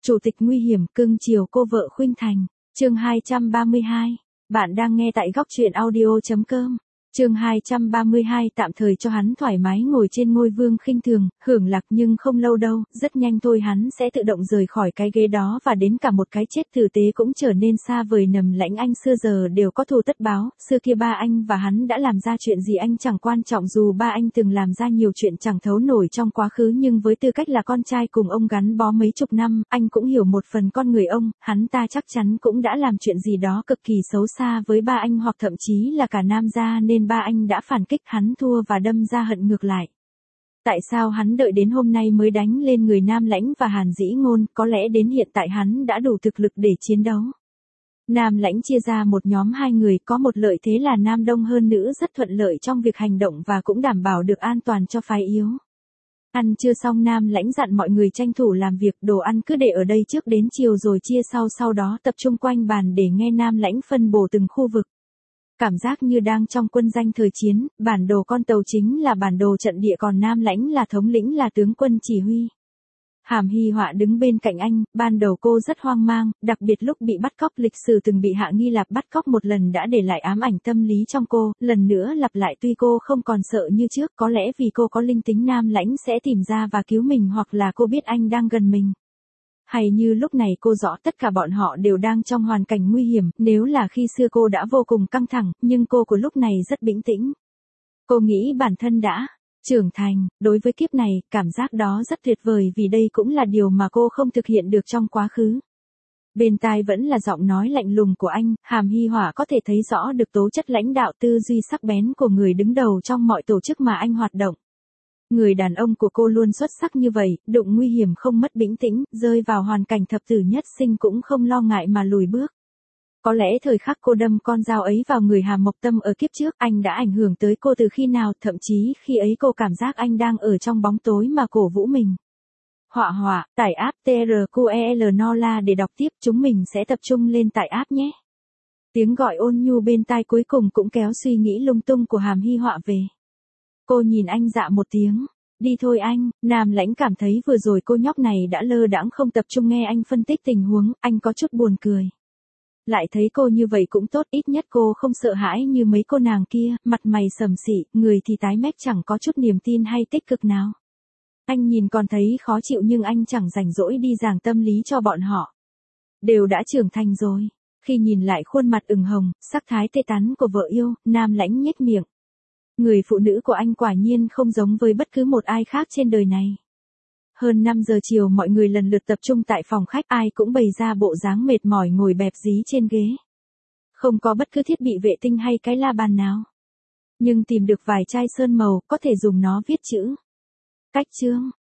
Chủ tịch nguy hiểm cưng chiều cô vợ khuynh thành. Chương 232. Bạn đang nghe tại góc truyện audio.com. Chương 232 tạm thời cho hắn thoải mái ngồi trên ngôi vương khinh thường, hưởng lạc nhưng không lâu đâu, rất nhanh thôi hắn sẽ tự động rời khỏi cái ghế đó và đến cả một cái chết tử tế cũng trở nên xa vời. Nầm Lãnh Anh xưa giờ đều có thù tất báo, xưa kia ba anh và hắn đã làm ra chuyện gì anh chẳng quan trọng, dù ba anh từng làm ra nhiều chuyện chẳng thấu nổi trong quá khứ, nhưng với tư cách là con trai cùng ông gắn bó mấy chục năm, anh cũng hiểu một phần con người ông, hắn ta chắc chắn cũng đã làm chuyện gì đó cực kỳ xấu xa với ba anh hoặc thậm chí là cả Nam gia, nên ba anh đã phản kích, hắn thua và đâm ra hận ngược lại. Tại sao hắn đợi đến hôm nay mới đánh lên người Nam Lãnh và Hàn Dĩ Ngôn, có lẽ đến hiện tại hắn đã đủ thực lực để chiến đấu. Nam Lãnh chia ra một nhóm hai người, có một lợi thế là nam đông hơn nữ, rất thuận lợi trong việc hành động và cũng đảm bảo được an toàn cho phái yếu. Ăn trưa xong Nam Lãnh dặn mọi người tranh thủ làm việc, đồ ăn cứ để ở đây trước đến chiều rồi chia sau đó tập trung quanh bàn để nghe Nam Lãnh phân bổ từng khu vực. Cảm giác như đang trong quân danh thời chiến, bản đồ con tàu chính là bản đồ trận địa, còn Nam Lãnh là thống lĩnh, là tướng quân chỉ huy. Hàm Hy Họa đứng bên cạnh anh, ban đầu cô rất hoang mang, đặc biệt lúc bị bắt cóc. Lịch sử từng bị Hạ Nghi Lạp bắt cóc một lần đã để lại ám ảnh tâm lý trong cô, lần nữa lặp lại. Tuy cô không còn sợ như trước, có lẽ vì cô có linh tính Nam Lãnh sẽ tìm ra và cứu mình, hoặc là cô biết anh đang gần mình. Hay như lúc này cô rõ tất cả bọn họ đều đang trong hoàn cảnh nguy hiểm, nếu là khi xưa cô đã vô cùng căng thẳng, nhưng cô của lúc này rất bình tĩnh. Cô nghĩ bản thân đã trưởng thành, đối với kiếp này, cảm giác đó rất tuyệt vời vì đây cũng là điều mà cô không thực hiện được trong quá khứ. Bên tai vẫn là giọng nói lạnh lùng của anh, Hàm Hy Họa có thể thấy rõ được tố chất lãnh đạo, tư duy sắc bén của người đứng đầu trong mọi tổ chức mà anh hoạt động. Người đàn ông của cô luôn xuất sắc như vậy, đụng nguy hiểm không mất bình tĩnh, rơi vào hoàn cảnh thập tử nhất sinh cũng không lo ngại mà lùi bước. Có lẽ thời khắc cô đâm con dao ấy vào người Hàm Mộc Tâm ở kiếp trước, anh đã ảnh hưởng tới cô từ khi nào, thậm chí khi ấy cô cảm giác anh đang ở trong bóng tối mà cổ vũ mình. Họa, tải app TRQEL Nola để đọc tiếp, chúng mình sẽ tập trung lên tải app nhé. Tiếng gọi ôn nhu bên tai cuối cùng cũng kéo suy nghĩ lung tung của Hàm Hy Họa về. Cô nhìn anh dạ một tiếng. Đi thôi anh. Nam Lãnh cảm thấy vừa rồi cô nhóc này đã lơ đãng không tập trung nghe anh phân tích tình huống, anh có chút buồn cười. Lại thấy cô như vậy cũng tốt, ít nhất cô không sợ hãi như mấy cô nàng kia, mặt mày sầm xị, người thì tái mét, chẳng có chút niềm tin hay tích cực nào. Anh nhìn còn thấy khó chịu nhưng anh chẳng rảnh rỗi đi giảng tâm lý cho bọn họ. Đều đã trưởng thành rồi. Khi nhìn lại khuôn mặt ửng hồng, sắc thái tê tắn của vợ yêu, Nam Lãnh nhếch miệng. Người phụ nữ của anh quả nhiên không giống với bất cứ một ai khác trên đời này. Hơn 5 giờ chiều mọi người lần lượt tập trung tại phòng khách, ai cũng bày ra bộ dáng mệt mỏi ngồi bẹp dí trên ghế. Không có bất cứ thiết bị vệ tinh hay cái la bàn nào. Nhưng tìm được vài chai sơn màu, có thể dùng nó viết chữ. Cách chương,